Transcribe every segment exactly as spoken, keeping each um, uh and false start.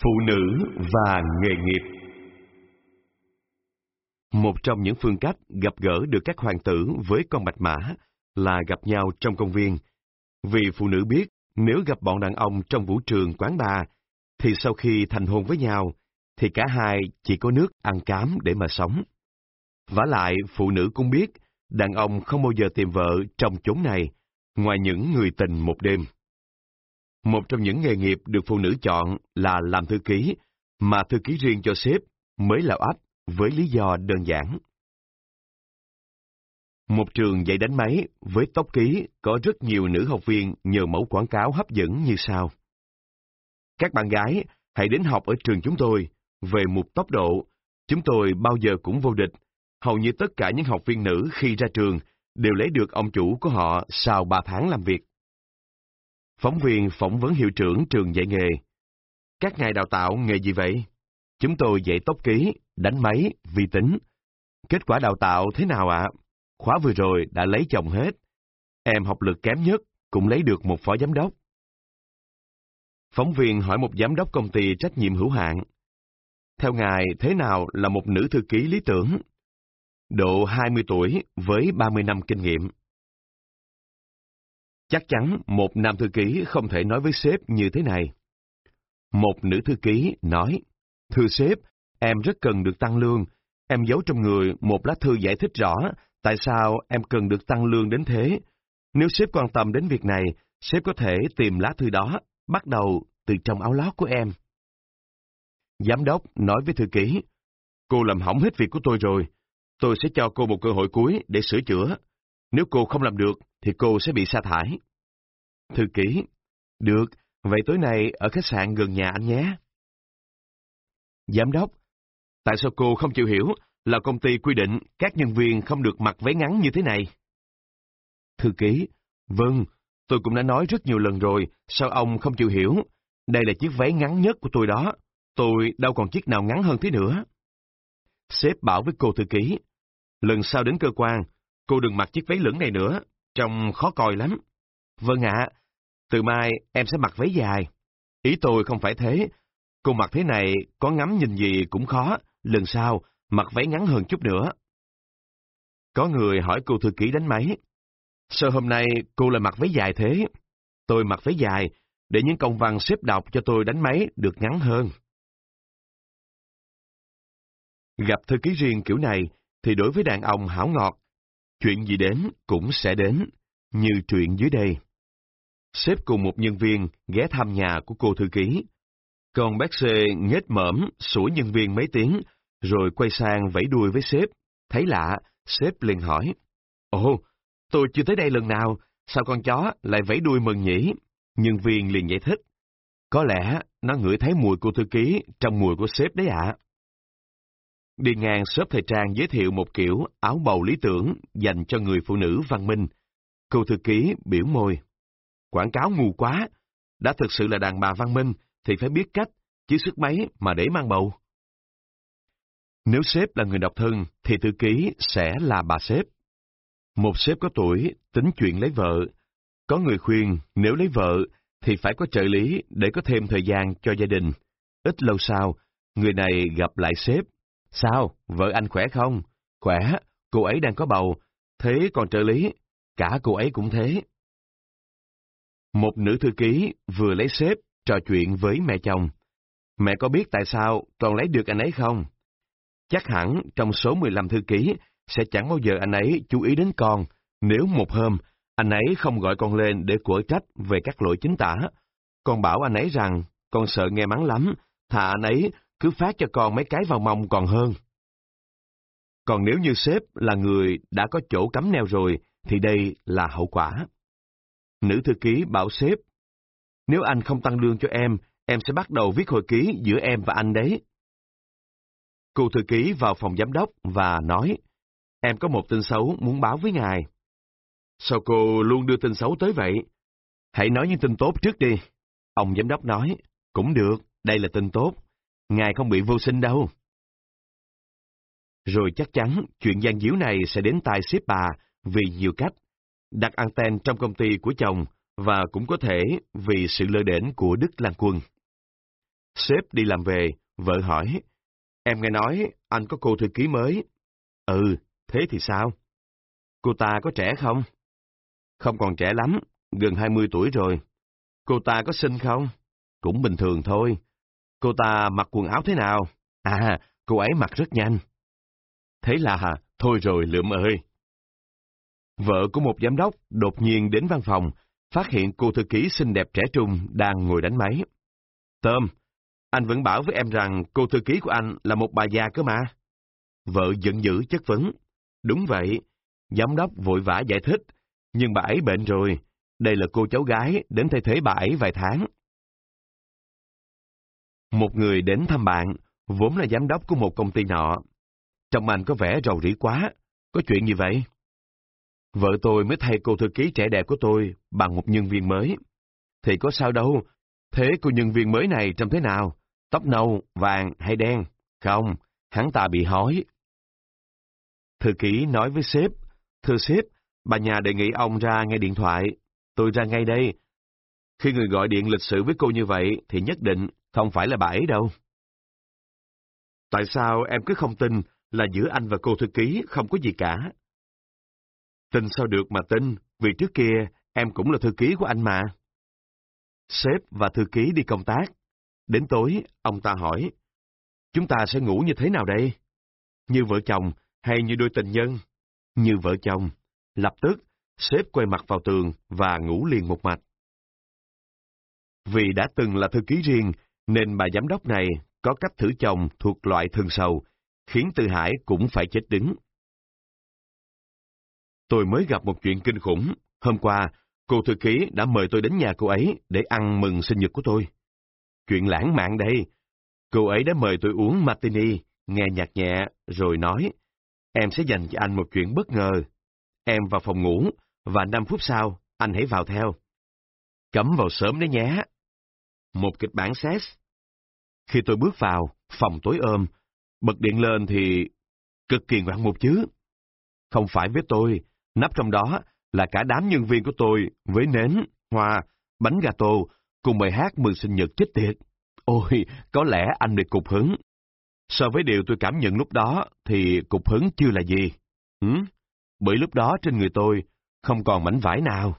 Phụ nữ và nghề nghiệp. Một trong những phương cách gặp gỡ được các hoàng tử với con bạch mã là gặp nhau trong công viên. Vì phụ nữ biết nếu gặp bọn đàn ông trong vũ trường quán bar, thì sau khi thành hôn với nhau, thì cả hai chỉ có nước ăn cám để mà sống. Vả lại, phụ nữ cũng biết đàn ông không bao giờ tìm vợ trong chốn này, ngoài những người tình một đêm. Một trong những nghề nghiệp được phụ nữ chọn là làm thư ký, mà thư ký riêng cho sếp mới là ắt, với lý do đơn giản. Một trường dạy đánh máy với tốc ký có rất nhiều nữ học viên nhờ mẫu quảng cáo hấp dẫn như sau. Các bạn gái, hãy đến học ở trường chúng tôi. Về mục tốc độ, chúng tôi bao giờ cũng vô địch. Hầu như tất cả những học viên nữ khi ra trường đều lấy được ông chủ của họ sau ba tháng làm việc. Phóng viên phỏng vấn hiệu trưởng trường dạy nghề. Các ngài đào tạo nghề gì vậy? Chúng tôi dạy tốc ký, đánh máy, vi tính. Kết quả đào tạo thế nào ạ? Khóa vừa rồi đã lấy chồng hết. Em học lực kém nhất cũng lấy được một phó giám đốc. Phóng viên hỏi một giám đốc công ty trách nhiệm hữu hạn. Theo ngài, thế nào là một nữ thư ký lý tưởng? Độ hai mươi tuổi với ba mươi năm kinh nghiệm. Chắc chắn một nam thư ký không thể nói với sếp như thế này. Một nữ thư ký nói, thưa sếp, em rất cần được tăng lương. Em giấu trong người một lá thư giải thích rõ tại sao em cần được tăng lương đến thế. Nếu sếp quan tâm đến việc này, sếp có thể tìm lá thư đó, bắt đầu từ trong áo lót của em. Giám đốc nói với thư ký, cô làm hỏng hết việc của tôi rồi. Tôi sẽ cho cô một cơ hội cuối để sửa chữa. Nếu cô không làm được, thì cô sẽ bị sa thải. Thư ký, được, vậy tối nay ở khách sạn gần nhà anh nhé. Giám đốc, tại sao cô không chịu hiểu là công ty quy định các nhân viên không được mặc váy ngắn như thế này? Thư ký, vâng, tôi cũng đã nói rất nhiều lần rồi, sao ông không chịu hiểu? Đây là chiếc váy ngắn nhất của tôi đó, tôi đâu còn chiếc nào ngắn hơn thế nữa. Sếp bảo với cô thư ký, lần sau đến cơ quan, cô đừng mặc chiếc váy lửng này nữa, trông khó coi lắm. Vâng ạ, từ mai em sẽ mặc váy dài. Ý tôi không phải thế, cô mặc thế này có ngắm nhìn gì cũng khó, lần sau mặc váy ngắn hơn chút nữa. Có người hỏi cô thư ký đánh máy, sao hôm nay cô lại mặc váy dài thế? Tôi mặc váy dài để những công văn sếp đọc cho tôi đánh máy được ngắn hơn. Gặp thư ký riêng kiểu này thì đối với đàn ông hảo ngọt, chuyện gì đến cũng sẽ đến, như chuyện dưới đây. Sếp cùng một nhân viên ghé thăm nhà của cô thư ký. Còn bác C nhếch mởm sủa nhân viên mấy tiếng, rồi quay sang vẫy đuôi với sếp. Thấy lạ, sếp liền hỏi, ồ, tôi chưa tới đây lần nào, sao con chó lại vẫy đuôi mừng nhỉ? Nhân viên liền giải thích, có lẽ nó ngửi thấy mùi cô thư ký trong mùi của sếp đấy ạ. Đi ngang shop thời trang giới thiệu một kiểu áo bầu lý tưởng dành cho người phụ nữ văn minh. Cô thư ký biểu môi. Quảng cáo ngu quá, đã thực sự là đàn bà văn minh thì phải biết cách, chứ sức mấy mà để mang bầu. Nếu sếp là người độc thân thì thư ký sẽ là bà sếp. Một sếp có tuổi tính chuyện lấy vợ. Có người khuyên nếu lấy vợ thì phải có trợ lý để có thêm thời gian cho gia đình. Ít lâu sau, người này gặp lại sếp. Sao, vợ anh khỏe không? Khỏe, cô ấy đang có bầu. Thế còn trợ lý, cả cô ấy cũng thế. Một nữ thư ký vừa lấy sếp trò chuyện với mẹ chồng. Mẹ có biết tại sao con lấy được anh ấy không? Chắc hẳn trong số mười lăm thư ký sẽ chẳng bao giờ anh ấy chú ý đến con nếu một hôm anh ấy không gọi con lên để quở trách về các lỗi chính tả. Con bảo anh ấy rằng con sợ nghe mắng lắm, thà anh ấy cứ phát cho con mấy cái vào mông còn hơn. Còn nếu như sếp là người đã có chỗ cắm neo rồi, thì đây là hậu quả. Nữ thư ký bảo sếp, nếu anh không tăng lương cho em, em sẽ bắt đầu viết hồi ký giữa em và anh đấy. Cô thư ký vào phòng giám đốc và nói, em có một tin xấu muốn báo với ngài. Sao cô luôn đưa tin xấu tới vậy? Hãy nói những tin tốt trước đi. Ông giám đốc nói, cũng được, đây là tin tốt. Ngài không bị vô sinh đâu. Rồi chắc chắn chuyện gian díu này sẽ đến tai sếp bà vì nhiều cách. Đặt anten trong công ty của chồng và cũng có thể vì sự lơ đễnh của Đức Lan Quân. Sếp đi làm về, vợ hỏi, em nghe nói anh có cô thư ký mới. Ừ, thế thì sao? Cô ta có trẻ không? Không còn trẻ lắm, gần hai mươi tuổi rồi. Cô ta có xinh không? Cũng bình thường thôi. Cô ta mặc quần áo thế nào? À, cô ấy mặc rất nhanh. Thế là, thôi rồi Lượm ơi. Vợ của một giám đốc đột nhiên đến văn phòng, phát hiện cô thư ký xinh đẹp trẻ trung đang ngồi đánh máy. Tôm, anh vẫn bảo với em rằng cô thư ký của anh là một bà già cơ mà. Vợ giận dữ chất vấn. Đúng vậy, giám đốc vội vã giải thích, nhưng bà ấy bệnh rồi, đây là cô cháu gái đến thay thế bà ấy vài tháng. Một người đến thăm bạn, vốn là giám đốc của một công ty nọ. Trông anh có vẻ rầu rĩ quá, có chuyện gì vậy? Vợ tôi mới thay cô thư ký trẻ đẹp của tôi bằng một nhân viên mới. Thì có sao đâu, thế cô nhân viên mới này trông thế nào? Tóc nâu, vàng hay đen? Không, hắn ta bị hói. Thư ký nói với sếp, thưa sếp, bà nhà đề nghị ông ra nghe điện thoại. Tôi ra ngay đây. Khi người gọi điện lịch sự với cô như vậy thì nhất định không phải là bà ấy đâu. Tại sao em cứ không tin là giữa anh và cô thư ký không có gì cả? Tin sao được mà tin, vì trước kia em cũng là thư ký của anh mà. Sếp và thư ký đi công tác. Đến tối, ông ta hỏi, chúng ta sẽ ngủ như thế nào đây? Như vợ chồng hay như đôi tình nhân? Như vợ chồng. Lập tức, sếp quay mặt vào tường và ngủ liền một mạch. Vì đã từng là thư ký riêng, nên bà giám đốc này có cách thử chồng thuộc loại thân sầu, khiến Từ Hải cũng phải chết đứng. Tôi mới gặp một chuyện kinh khủng. Hôm qua, cô thư ký đã mời tôi đến nhà cô ấy để ăn mừng sinh nhật của tôi. Chuyện lãng mạn đây. Cô ấy đã mời tôi uống martini, nghe nhạc nhẹ, rồi nói, em sẽ dành cho anh một chuyện bất ngờ. Em vào phòng ngủ, và năm phút sau, anh hãy vào theo. Cấm vào sớm đấy nhé. Một kịch bản sex. Khi tôi bước vào, phòng tối ôm, bật điện lên thì cực kỳ ngoạn mục chứ. Không phải với tôi, nắp trong đó là cả đám nhân viên của tôi với nến, hoa, bánh gato cùng bài hát mừng sinh nhật chết tiệt. Ôi, có lẽ anh bị cục hứng. So với điều tôi cảm nhận lúc đó thì cục hứng chưa là gì. Ừ? Bởi lúc đó trên người tôi không còn mảnh vải nào.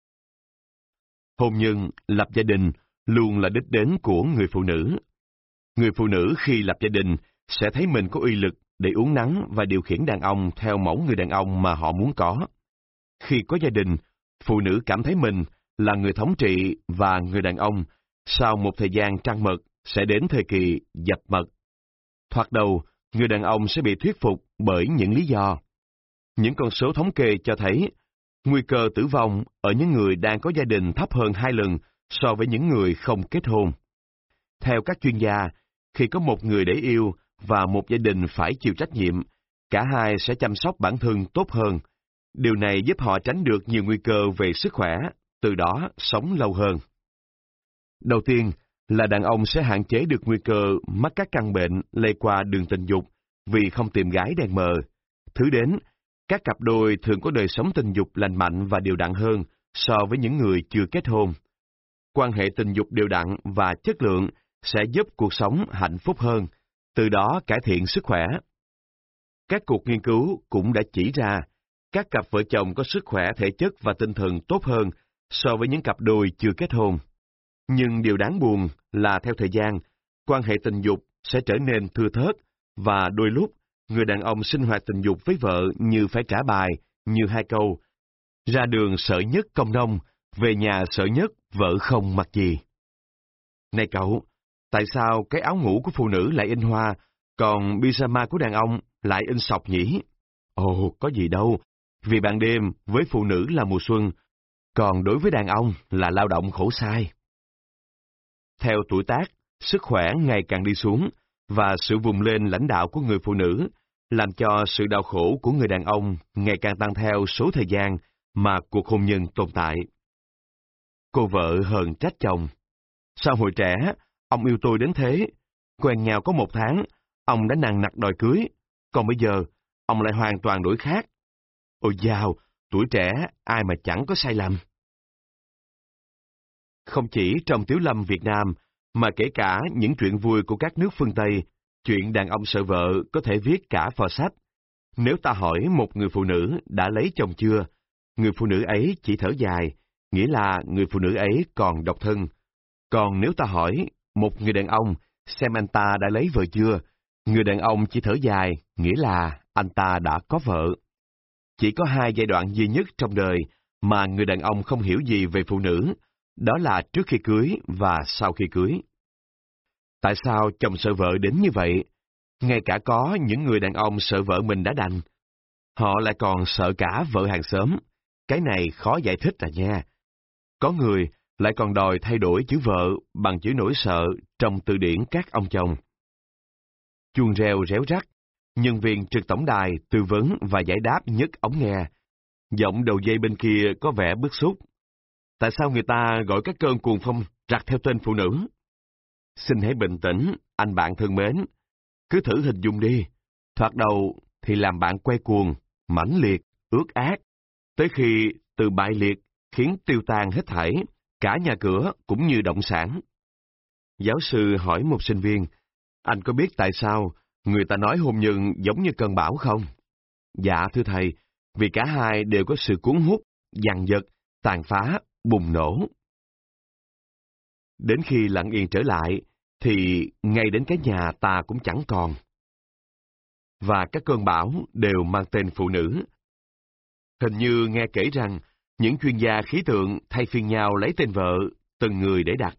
Hôn nhân, lập gia đình luôn là đích đến của người phụ nữ. Người phụ nữ khi lập gia đình sẽ thấy mình có uy lực để uốn nắn và điều khiển đàn ông theo mẫu người đàn ông mà họ muốn có. Khi có gia đình, phụ nữ cảm thấy mình là người thống trị và người đàn ông, sau một thời gian trăng mật, sẽ đến thời kỳ dập mật. Thoạt đầu, người đàn ông sẽ bị thuyết phục bởi những lý do. Những con số thống kê cho thấy, nguy cơ tử vong ở những người đang có gia đình thấp hơn hai lần so với những người không kết hôn. Theo các chuyên gia, khi có một người để yêu và một gia đình phải chịu trách nhiệm, cả hai sẽ chăm sóc bản thân tốt hơn. Điều này giúp họ tránh được nhiều nguy cơ về sức khỏe, từ đó sống lâu hơn. Đầu tiên là đàn ông sẽ hạn chế được nguy cơ mắc các căn bệnh lây qua đường tình dục vì không tìm gái đèn mờ. Thứ đến, các cặp đôi thường có đời sống tình dục lành mạnh và đều đặn hơn so với những người chưa kết hôn. Quan hệ tình dục đều đặn và chất lượng sẽ giúp cuộc sống hạnh phúc hơn, từ đó cải thiện sức khỏe. Các cuộc nghiên cứu cũng đã chỉ ra, các cặp vợ chồng có sức khỏe thể chất và tinh thần tốt hơn so với những cặp đôi chưa kết hôn. Nhưng điều đáng buồn là theo thời gian, quan hệ tình dục sẽ trở nên thưa thớt và đôi lúc người đàn ông sinh hoạt tình dục với vợ như phải trả bài, như hai câu. Ra đường sợ nhất công nông, về nhà sợ nhất vợ không mặc gì. Này cậu, tại sao cái áo ngủ của phụ nữ lại in hoa, còn pyjama của đàn ông lại in sọc nhỉ? Ồ, có gì đâu, vì ban đêm với phụ nữ là mùa xuân, còn đối với đàn ông là lao động khổ sai. Theo tuổi tác, sức khỏe ngày càng đi xuống, và sự vùng lên lãnh đạo của người phụ nữ làm cho sự đau khổ của người đàn ông ngày càng tăng theo số thời gian mà cuộc hôn nhân tồn tại. Cô vợ hờn trách chồng. Sao hồi trẻ, ông yêu tôi đến thế? Quen nhau có một tháng, ông đã nằng nặc đòi cưới. Còn bây giờ, ông lại hoàn toàn đổi khác. Ôi dào, tuổi trẻ, ai mà chẳng có sai lầm. Không chỉ trong tiếu lâm Việt Nam, mà kể cả những chuyện vui của các nước phương Tây, chuyện đàn ông sợ vợ có thể viết cả phò sách. Nếu ta hỏi một người phụ nữ đã lấy chồng chưa, người phụ nữ ấy chỉ thở dài, nghĩa là người phụ nữ ấy còn độc thân. Còn nếu ta hỏi một người đàn ông xem anh ta đã lấy vợ chưa, người đàn ông chỉ thở dài, nghĩa là anh ta đã có vợ. Chỉ có hai giai đoạn duy nhất trong đời mà người đàn ông không hiểu gì về phụ nữ, đó là trước khi cưới và sau khi cưới. Tại sao chồng sợ vợ đến như vậy? Ngay cả có những người đàn ông sợ vợ mình đã đành, họ lại còn sợ cả vợ hàng xóm. Cái này khó giải thích à nha. Có người lại còn đòi thay đổi chữ vợ bằng chữ nỗi sợ trong từ điển các ông chồng. Chuông reo réo rắt, nhân viên trực tổng đài tư vấn và giải đáp nhấc ống nghe. Giọng đầu dây bên kia có vẻ bức xúc. Tại sao người ta gọi các cơn cuồng phong rặt theo tên phụ nữ? Xin hãy bình tĩnh, anh bạn thân mến. Cứ thử hình dung đi. Thoạt đầu thì làm bạn quay cuồng, mãnh liệt, ước ác. Tới khi từ bại liệt khiến tiêu tan hết thảy, cả nhà cửa cũng như động sản. Giáo sư hỏi một sinh viên, anh có biết tại sao người ta nói hôn nhân giống như cơn bão không? Dạ thưa thầy, vì cả hai đều có sự cuốn hút, giằng giật, tàn phá, bùng nổ. Đến khi lặng yên trở lại, thì ngay đến cái nhà ta cũng chẳng còn. Và các cơn bão đều mang tên phụ nữ. Hình như nghe kể rằng, những chuyên gia khí tượng thay phiên nhau lấy tên vợ, từng người để đặt.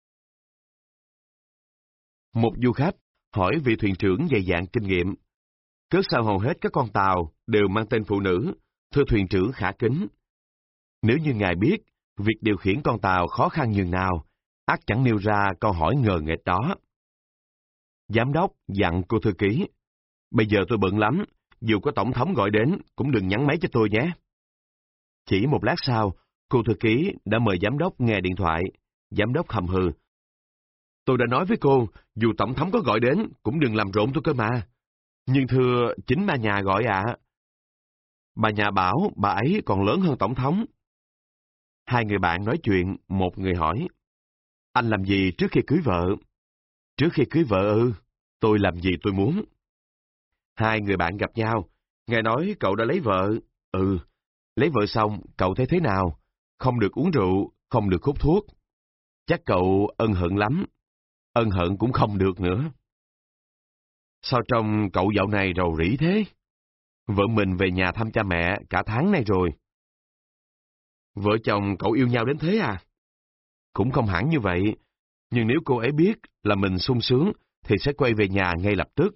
Một du khách hỏi vị thuyền trưởng dày dạn kinh nghiệm, cớ sao hầu hết các con tàu đều mang tên phụ nữ, thưa thuyền trưởng khả kính. Nếu như ngài biết, việc điều khiển con tàu khó khăn nhường nào, ắt chẳng nêu ra câu hỏi ngờ nghệch đó. Giám đốc dặn cô thư ký, bây giờ tôi bận lắm, dù có tổng thống gọi đến cũng đừng nhắn máy cho tôi nhé. Chỉ một lát sau, cô thư ký đã mời giám đốc nghe điện thoại. Giám đốc hầm hừ. Tôi đã nói với cô, dù tổng thống có gọi đến cũng đừng làm rộn tôi cơ mà. Nhưng thưa, chính bà nhà gọi ạ. À. Bà nhà bảo bà ấy còn lớn hơn tổng thống. Hai người bạn nói chuyện, một người hỏi. Anh làm gì trước khi cưới vợ? Trước khi cưới vợ ư? Tôi làm gì tôi muốn. Hai người bạn gặp nhau. Nghe nói cậu đã lấy vợ. Ừ. Lấy vợ xong, cậu thấy thế nào? Không được uống rượu, không được hút thuốc. Chắc cậu ân hận lắm. Ân hận cũng không được nữa. Sao trông cậu dạo này rầu rĩ thế? Vợ mình về nhà thăm cha mẹ cả tháng nay rồi. Vợ chồng cậu yêu nhau đến thế à? Cũng không hẳn như vậy. Nhưng nếu cô ấy biết là mình sung sướng, thì sẽ quay về nhà ngay lập tức.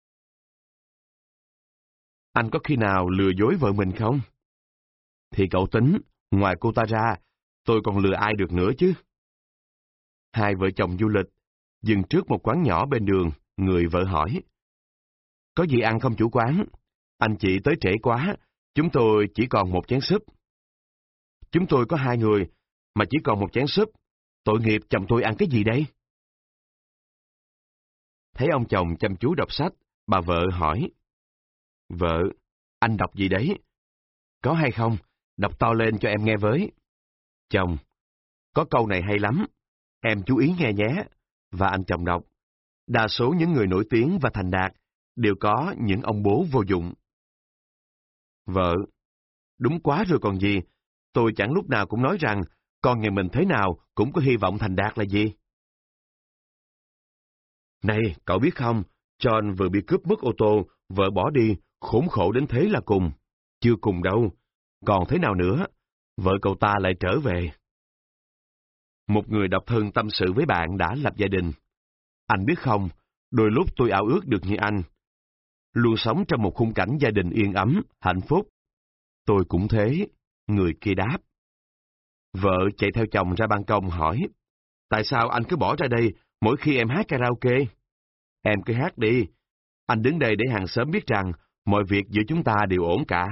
Anh có khi nào lừa dối vợ mình không? Thì cậu tính, ngoài cô ta ra, tôi còn lừa ai được nữa chứ? Hai vợ chồng du lịch, dừng trước một quán nhỏ bên đường, người vợ hỏi. Có gì ăn không chủ quán? Anh chị tới trễ quá, chúng tôi chỉ còn một chén súp. Chúng tôi có hai người, mà chỉ còn một chén súp. Tội nghiệp chồng tôi ăn cái gì đây? Thấy ông chồng chăm chú đọc sách, bà vợ hỏi. Vợ, anh đọc gì đấy? Có hay không? Đọc to lên cho em nghe với. Chồng, có câu này hay lắm. Em chú ý nghe nhé. Và anh chồng đọc. Đa số những người nổi tiếng và thành đạt đều có những ông bố vô dụng. Vợ, đúng quá rồi còn gì. Tôi chẳng lúc nào cũng nói rằng con nhà mình thế nào cũng có hy vọng thành đạt là gì. Này, cậu biết không, John vừa bị cướp mất ô tô, vợ bỏ đi, khốn khổ đến thế là cùng. Chưa cùng đâu. Còn thế nào nữa? Vợ cậu ta lại trở về. Một người độc thân tâm sự với bạn đã lập gia đình. Anh biết không, đôi lúc tôi ao ước được như anh. Luôn sống trong một khung cảnh gia đình yên ấm, hạnh phúc. Tôi cũng thế, người kia đáp. Vợ chạy theo chồng ra ban công hỏi, tại sao anh cứ bỏ ra đây mỗi khi em hát karaoke? Em cứ hát đi. Anh đứng đây để hàng xóm biết rằng mọi việc giữa chúng ta đều ổn cả.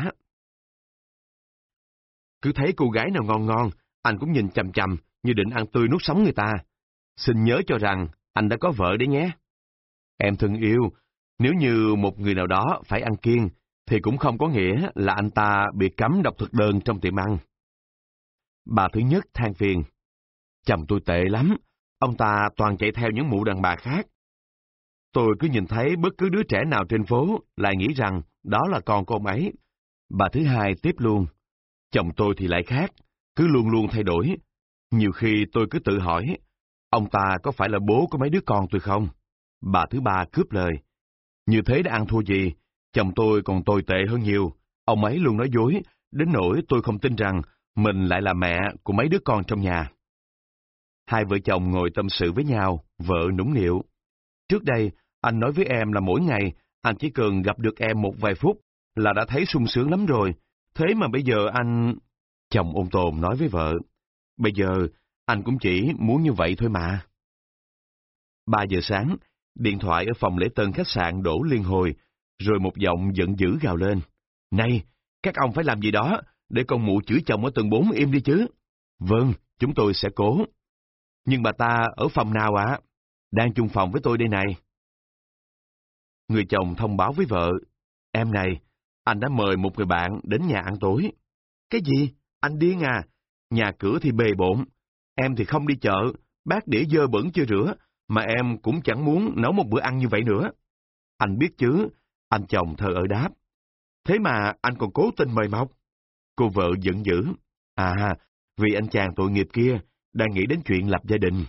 Cứ thấy cô gái nào ngon ngon, anh cũng nhìn chằm chằm như định ăn tươi nuốt sống người ta. Xin nhớ cho rằng anh đã có vợ đấy nhé. Em thân yêu, nếu như một người nào đó phải ăn kiêng, thì cũng không có nghĩa là anh ta bị cấm đọc thực đơn trong tiệm ăn. Bà thứ nhất than phiền. Chồng tôi tệ lắm, ông ta toàn chạy theo những mụ đàn bà khác. Tôi cứ nhìn thấy bất cứ đứa trẻ nào trên phố lại nghĩ rằng đó là con cô ấy. Bà thứ hai tiếp luôn. Chồng tôi thì lại khác, cứ luôn luôn thay đổi. Nhiều khi tôi cứ tự hỏi, ông ta có phải là bố của mấy đứa con tôi không? Bà thứ ba cướp lời. Như thế đã ăn thua gì, chồng tôi còn tồi tệ hơn nhiều. Ông ấy luôn nói dối, đến nỗi tôi không tin rằng mình lại là mẹ của mấy đứa con trong nhà. Hai vợ chồng ngồi tâm sự với nhau, vợ nũng nịu. Trước đây, anh nói với em là mỗi ngày, anh chỉ cần gặp được em một vài phút là đã thấy sung sướng lắm rồi. Thế mà bây giờ anh... Chồng ôn tồn nói với vợ. Bây giờ, anh cũng chỉ muốn như vậy thôi mà. Ba giờ sáng, điện thoại ở phòng lễ tân khách sạn đổ liên hồi, rồi một giọng giận dữ gào lên. Này, các ông phải làm gì đó, để con mụ chửi chồng ở tầng bốn im đi chứ. Vâng, chúng tôi sẽ cố. Nhưng bà ta ở phòng nào ạ? À? Đang chung phòng với tôi đây này. Người chồng thông báo với vợ. Em này, anh đã mời một người bạn đến nhà ăn tối. Cái gì? Anh điên à? Nhà cửa thì bề bộn. Em thì không đi chợ, bát đĩa dơ bẩn chưa rửa, mà em cũng chẳng muốn nấu một bữa ăn như vậy nữa. Anh biết chứ, anh chồng thờ ơ đáp. Thế mà anh còn cố tình mời mọc. Cô vợ giận dữ. À, vì anh chàng tội nghiệp kia đang nghĩ đến chuyện lập gia đình.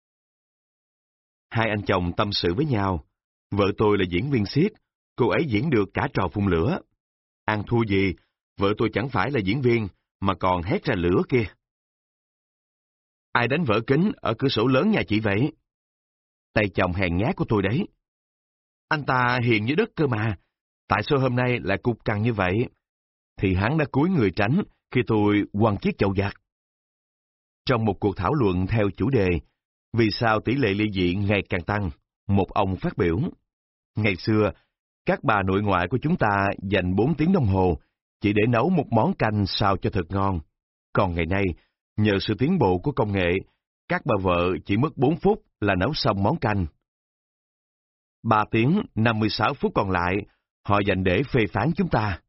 Hai anh chồng tâm sự với nhau. Vợ tôi là diễn viên xiếc, cô ấy diễn được cả trò phun lửa. Ăn thua gì, vợ tôi chẳng phải là diễn viên, mà còn hét ra lửa kia. Ai đánh vỡ kính ở cửa sổ lớn nhà chị vậy? Tay chồng hèn nhát của tôi đấy. Anh ta hiền như đất cơ mà, tại sao hôm nay lại cục cằn như vậy? Thì hắn đã cúi người tránh khi tôi quăng chiếc chậu giặt. Trong một cuộc thảo luận theo chủ đề, vì sao tỷ lệ ly dị ngày càng tăng, một ông phát biểu. Ngày xưa, các bà nội ngoại của chúng ta dành bốn tiếng đồng hồ chỉ để nấu một món canh sao cho thật ngon. Còn ngày nay, nhờ sự tiến bộ của công nghệ, các bà vợ chỉ mất bốn phút là nấu xong món canh. ba tiếng năm mươi sáu phút còn lại, họ dành để phê phán chúng ta.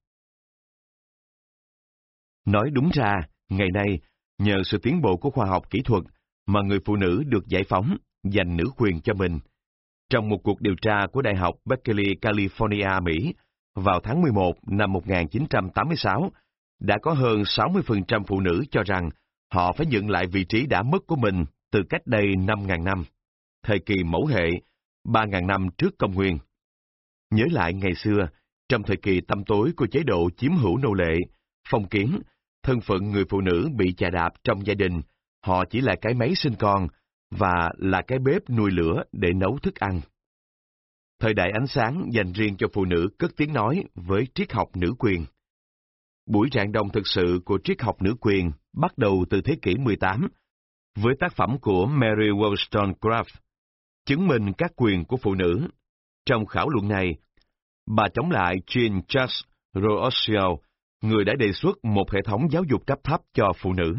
Nói đúng ra, ngày nay, nhờ sự tiến bộ của khoa học kỹ thuật mà người phụ nữ được giải phóng, giành nữ quyền cho mình. Trong một cuộc điều tra của Đại học Berkeley, California, Mỹ, vào tháng mười một năm một nghìn chín trăm tám mươi sáu, đã có hơn sáu mươi phần trăm phụ nữ cho rằng họ phải nhận lại vị trí đã mất của mình từ cách đây năm nghìn năm, thời kỳ mẫu hệ, ba nghìn năm trước công nguyên. Nhớ lại ngày xưa, trong thời kỳ tăm tối của chế độ chiếm hữu nô lệ, phong kiến, thân phận người phụ nữ bị chà đạp trong gia đình, họ chỉ là cái máy sinh con và là cái bếp nuôi lửa để nấu thức ăn. Thời đại ánh sáng dành riêng cho phụ nữ cất tiếng nói với triết học nữ quyền. Buổi rạng đông thực sự của triết học nữ quyền bắt đầu từ thế kỷ mười tám, với tác phẩm của Mary Wollstonecraft, chứng minh các quyền của phụ nữ. Trong khảo luận này, bà chống lại Jean Jacques Rousseau, người đã đề xuất một hệ thống giáo dục cấp thấp cho phụ nữ.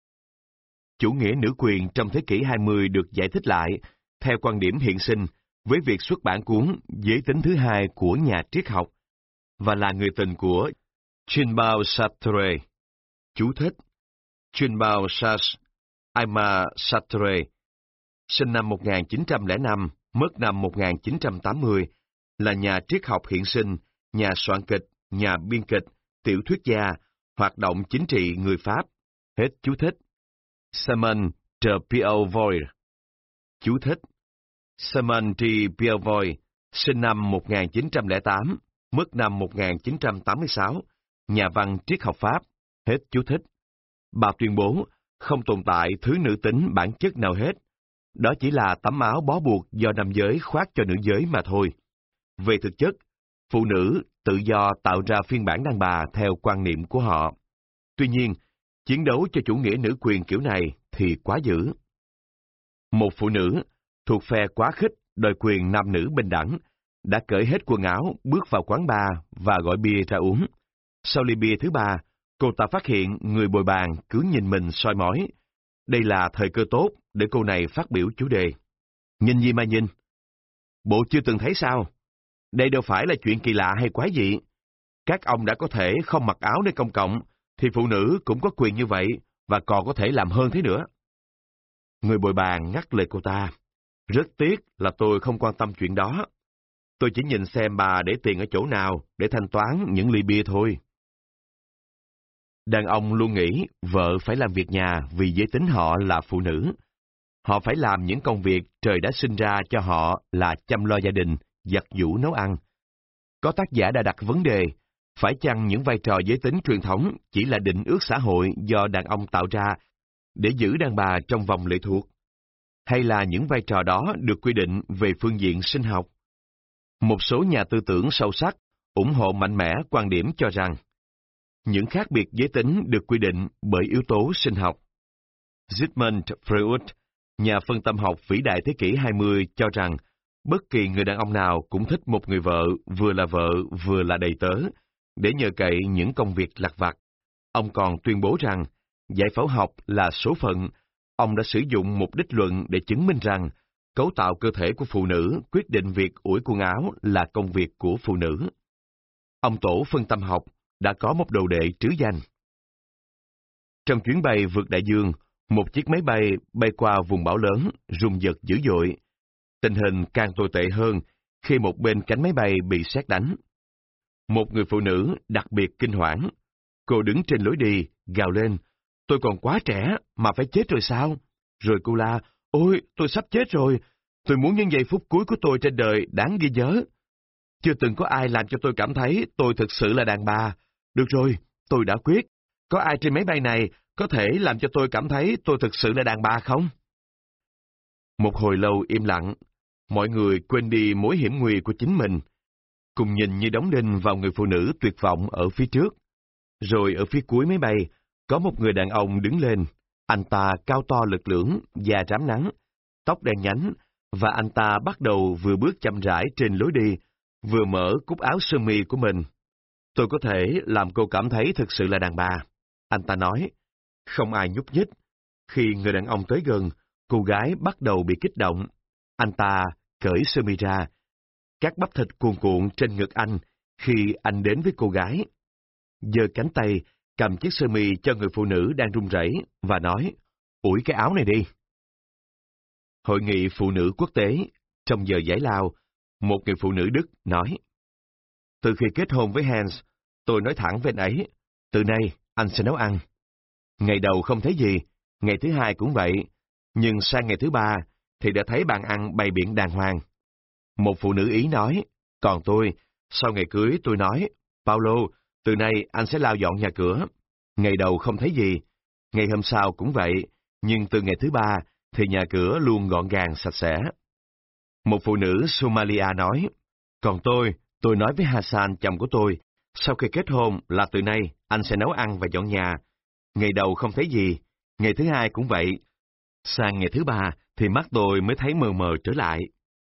Chủ nghĩa nữ quyền trong thế kỷ hai mươi được giải thích lại theo quan điểm hiện sinh với việc xuất bản cuốn Giới tính thứ hai của nhà triết học và là người tình của Jean-Paul Sartre. Chú thích: Jean-Paul Sartre, Aimé Sartre, sinh năm một nghìn chín trăm lẻ năm, mất năm một nghìn chín trăm tám mươi, là nhà triết học hiện sinh, nhà soạn kịch, nhà biên kịch, tiểu thuyết gia, hoạt động chính trị người Pháp. Hết chú thích. Simon de Beauvoir. Chú thích: Simon de Beauvoir, sinh năm một nghìn chín trăm lẻ tám, mất năm một nghìn chín trăm tám mươi sáu, nhà văn triết học Pháp. Hết chú thích. Bà tuyên bố không tồn tại thứ nữ tính bản chất nào hết. Đó chỉ là tấm áo bó buộc do nam giới khoác cho nữ giới mà thôi. Về thực chất, phụ nữ tự do tạo ra phiên bản đàn bà theo quan niệm của họ. Tuy nhiên, chiến đấu cho chủ nghĩa nữ quyền kiểu này thì quá dữ. Một phụ nữ thuộc phe quá khích đòi quyền nam nữ bình đẳng đã cởi hết quần áo bước vào quán bar và gọi bia ra uống. Sau ly bia thứ ba, cô ta phát hiện người bồi bàn cứ nhìn mình soi mói. Đây là thời cơ tốt để cô này phát biểu chủ đề. Nhìn gì mà nhìn? Bộ chưa từng thấy sao? Đây đâu phải là chuyện kỳ lạ hay quái dị. Các ông đã có thể không mặc áo nơi công cộng, thì phụ nữ cũng có quyền như vậy, và còn có thể làm hơn thế nữa. Người bồi bàn ngắt lời cô ta. Rất tiếc là tôi không quan tâm chuyện đó. Tôi chỉ nhìn xem bà để tiền ở chỗ nào để thanh toán những ly bia thôi. Đàn ông luôn nghĩ vợ phải làm việc nhà vì giới tính họ là phụ nữ. Họ phải làm những công việc trời đã sinh ra cho họ là chăm lo gia đình, giặt giũ nấu ăn. Có tác giả đã đặt vấn đề, phải chăng những vai trò giới tính truyền thống chỉ là định ước xã hội do đàn ông tạo ra để giữ đàn bà trong vòng lệ thuộc? Hay là những vai trò đó được quy định về phương diện sinh học? Một số nhà tư tưởng sâu sắc, ủng hộ mạnh mẽ quan điểm cho rằng những khác biệt giới tính được quy định bởi yếu tố sinh học. Sigmund Freud, nhà phân tâm học vĩ đại thế kỷ hai mươi, cho rằng bất kỳ người đàn ông nào cũng thích một người vợ vừa là vợ vừa là đầy tớ, để nhờ cậy những công việc lặt vặt. Ông còn tuyên bố rằng giải phẫu học là số phận. Ông đã sử dụng một đích luận để chứng minh rằng cấu tạo cơ thể của phụ nữ quyết định việc ủi quần áo là công việc của phụ nữ. Ông tổ phân tâm học đã có một đồ đệ trứ danh. Trong chuyến bay vượt đại dương, một chiếc máy bay bay qua vùng bão lớn, rung giật dữ dội. Tình hình càng tồi tệ hơn khi một bên cánh máy bay bị sét đánh. Một người phụ nữ đặc biệt kinh hoảng. Cô đứng trên lối đi, gào lên, tôi còn quá trẻ mà phải chết rồi sao? Rồi cô la, ôi, tôi sắp chết rồi, tôi muốn những giây phút cuối của tôi trên đời đáng ghi nhớ. Chưa từng có ai làm cho tôi cảm thấy tôi thực sự là đàn bà. Được rồi, tôi đã quyết. Có ai trên máy bay này có thể làm cho tôi cảm thấy tôi thực sự là đàn bà không? Một hồi lâu im lặng, mọi người quên đi mối hiểm nguy của chính mình, cùng nhìn như đóng đinh vào người phụ nữ tuyệt vọng ở phía trước. Rồi ở phía cuối máy bay, có một người đàn ông đứng lên. Anh ta cao to lực lưỡng, da rám nắng, tóc đen nhánh, và anh ta bắt đầu vừa bước chậm rãi trên lối đi, vừa mở cúc áo sơ mi của mình. Tôi có thể làm cô cảm thấy thực sự là đàn bà. Anh ta nói. Không ai nhúc nhích. Khi người đàn ông tới gần, cô gái bắt đầu bị kích động. Anh ta cởi sơ mi ra. Các bắp thịt cuồn cuộn trên ngực anh khi anh đến với cô gái. Giơ cánh tay, cầm chiếc sơ mi cho người phụ nữ đang run rẩy và nói, ủi cái áo này đi. Hội nghị phụ nữ quốc tế, trong giờ giải lao, một người phụ nữ Đức nói, từ khi kết hôn với Hans, tôi nói thẳng với anh ấy, từ nay anh sẽ nấu ăn. Ngày đầu không thấy gì, ngày thứ hai cũng vậy, nhưng sang ngày thứ ba thì đã thấy bàn ăn bày biện đàng hoàng. Một phụ nữ Ý nói, còn tôi, sau ngày cưới tôi nói, Paulo, từ nay anh sẽ lau dọn nhà cửa. Ngày đầu không thấy gì, ngày hôm sau cũng vậy, nhưng từ ngày thứ ba thì nhà cửa luôn gọn gàng sạch sẽ. Một phụ nữ Somalia nói, còn tôi, tôi nói với Hassan chồng của tôi, sau khi kết hôn là từ nay anh sẽ nấu ăn và dọn nhà. Ngày đầu không thấy gì, ngày thứ hai cũng vậy. Sang ngày thứ ba thì mắt tôi mới thấy mờ mờ trở lại.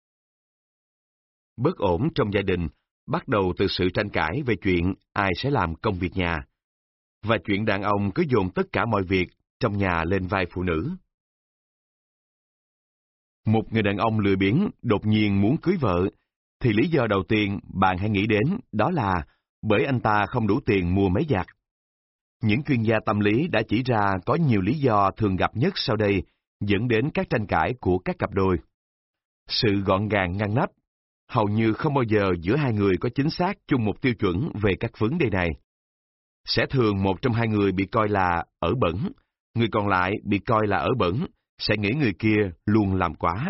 Bất ổn trong gia đình bắt đầu từ sự tranh cãi về chuyện ai sẽ làm công việc nhà. Và chuyện đàn ông cứ dồn tất cả mọi việc trong nhà lên vai phụ nữ. Một người đàn ông lười biếng đột nhiên muốn cưới vợ, thì lý do đầu tiên bạn hãy nghĩ đến đó là bởi anh ta không đủ tiền mua máy giặt. Những chuyên gia tâm lý đã chỉ ra có nhiều lý do thường gặp nhất sau đây dẫn đến các tranh cãi của các cặp đôi. Sự gọn gàng ngăn nắp. Hầu như không bao giờ giữa hai người có chính xác chung một tiêu chuẩn về các vấn đề này. Sẽ thường một trong hai người bị coi là ở bẩn, người còn lại bị coi là ở bẩn, sẽ nghĩ người kia luôn làm quá.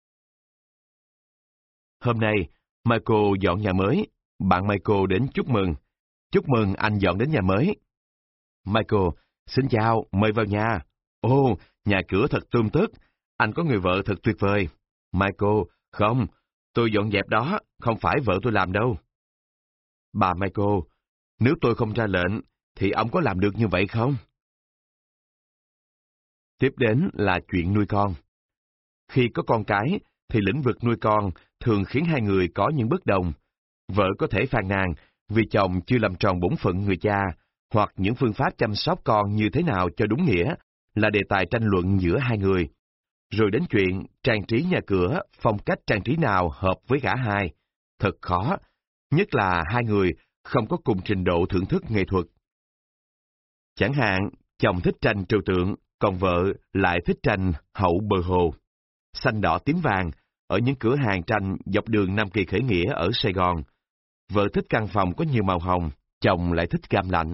Hôm nay, Michael dọn nhà mới, bạn Michael đến chúc mừng. Chúc mừng anh dọn đến nhà mới. Michael, xin chào, mời vào nhà. Ồ, nhà cửa thật tươm tất, anh có người vợ thật tuyệt vời. Michael, không, tôi dọn dẹp đó, không phải vợ tôi làm đâu. Bà Michael, nếu tôi không ra lệnh, thì ông có làm được như vậy không? Tiếp đến là chuyện nuôi con. Khi có con cái, thì lĩnh vực nuôi con thường khiến hai người có những bất đồng. Vợ có thể phàn nàn vì chồng chưa làm tròn bổn phận người cha, hoặc những phương pháp chăm sóc con như thế nào cho đúng nghĩa là đề tài tranh luận giữa hai người. Rồi đến chuyện trang trí nhà cửa, phong cách trang trí nào hợp với cả hai. Thật khó, nhất là hai người không có cùng trình độ thưởng thức nghệ thuật. Chẳng hạn, chồng thích tranh trừu tượng, còn vợ lại thích tranh hậu bờ hồ, xanh đỏ tím vàng, ở những cửa hàng tranh dọc đường Nam Kỳ Khởi Nghĩa ở Sài Gòn. Vợ thích căn phòng có nhiều màu hồng, chồng lại thích cam lạnh.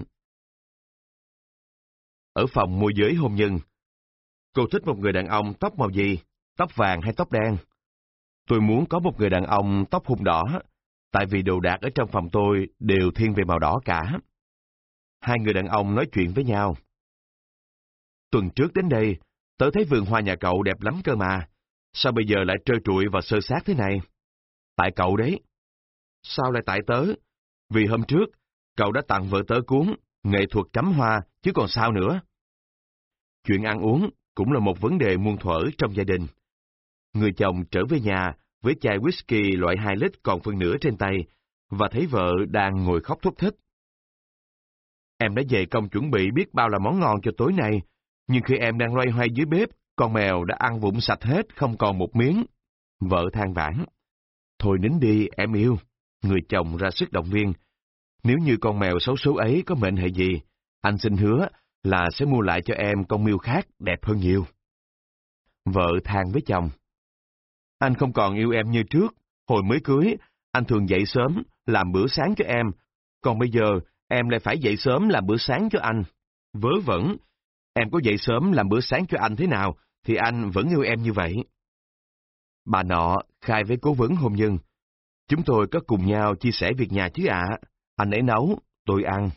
Ở phòng môi giới hôn nhân, cô thích một người đàn ông tóc màu gì, tóc vàng hay tóc đen? Tôi muốn có một người đàn ông tóc hung đỏ, tại vì đồ đạc ở trong phòng tôi đều thiên về màu đỏ cả. Hai người đàn ông nói chuyện với nhau. Tuần trước đến đây, tớ thấy vườn hoa nhà cậu đẹp lắm cơ mà. Sao bây giờ lại trơ trụi và xơ xác thế này? Tại cậu đấy. Sao lại tại tớ? Vì hôm trước, cậu đã tặng vợ tớ cuốn Nghệ thuật cắm hoa, chứ còn sao nữa. Chuyện ăn uống cũng là một vấn đề muôn thuở trong gia đình. Người chồng trở về nhà với chai whisky loại hai lít còn phân nửa trên tay, và thấy vợ đang ngồi khóc thút thít. Em đã dày công chuẩn bị biết bao là món ngon cho tối nay, nhưng khi em đang loay hoay dưới bếp, con mèo đã ăn vụng sạch hết, không còn một miếng. Vợ than vãn. Thôi nín đi, em yêu. Người chồng ra sức động viên. Nếu như con mèo xấu số ấy có mệnh hệ gì, anh xin hứa là sẽ mua lại cho em con miêu khác đẹp hơn nhiều. Vợ than với chồng. Anh không còn yêu em như trước. Hồi mới cưới, anh thường dậy sớm, làm bữa sáng cho em. Còn bây giờ, em lại phải dậy sớm làm bữa sáng cho anh. Vớ vẩn, em có dậy sớm làm bữa sáng cho anh thế nào, thì anh vẫn yêu em như vậy. Bà nọ khai với cố vấn hôn nhân. Chúng tôi có cùng nhau chia sẻ việc nhà chứ ạ. Anh ấy nấu, tôi ăn.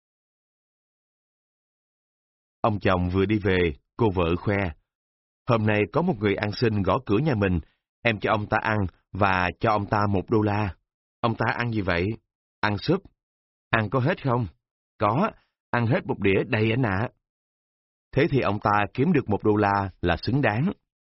Ông chồng vừa đi về, cô vợ khoe. Hôm nay có một người ăn xin gõ cửa nhà mình, em cho ông ta ăn và cho ông ta một đô la. Ông ta ăn gì vậy? Ăn súp. Ăn có hết không? Có, ăn hết một đĩa đầy anh ạ. Thế thì ông ta kiếm được một đô la là xứng đáng.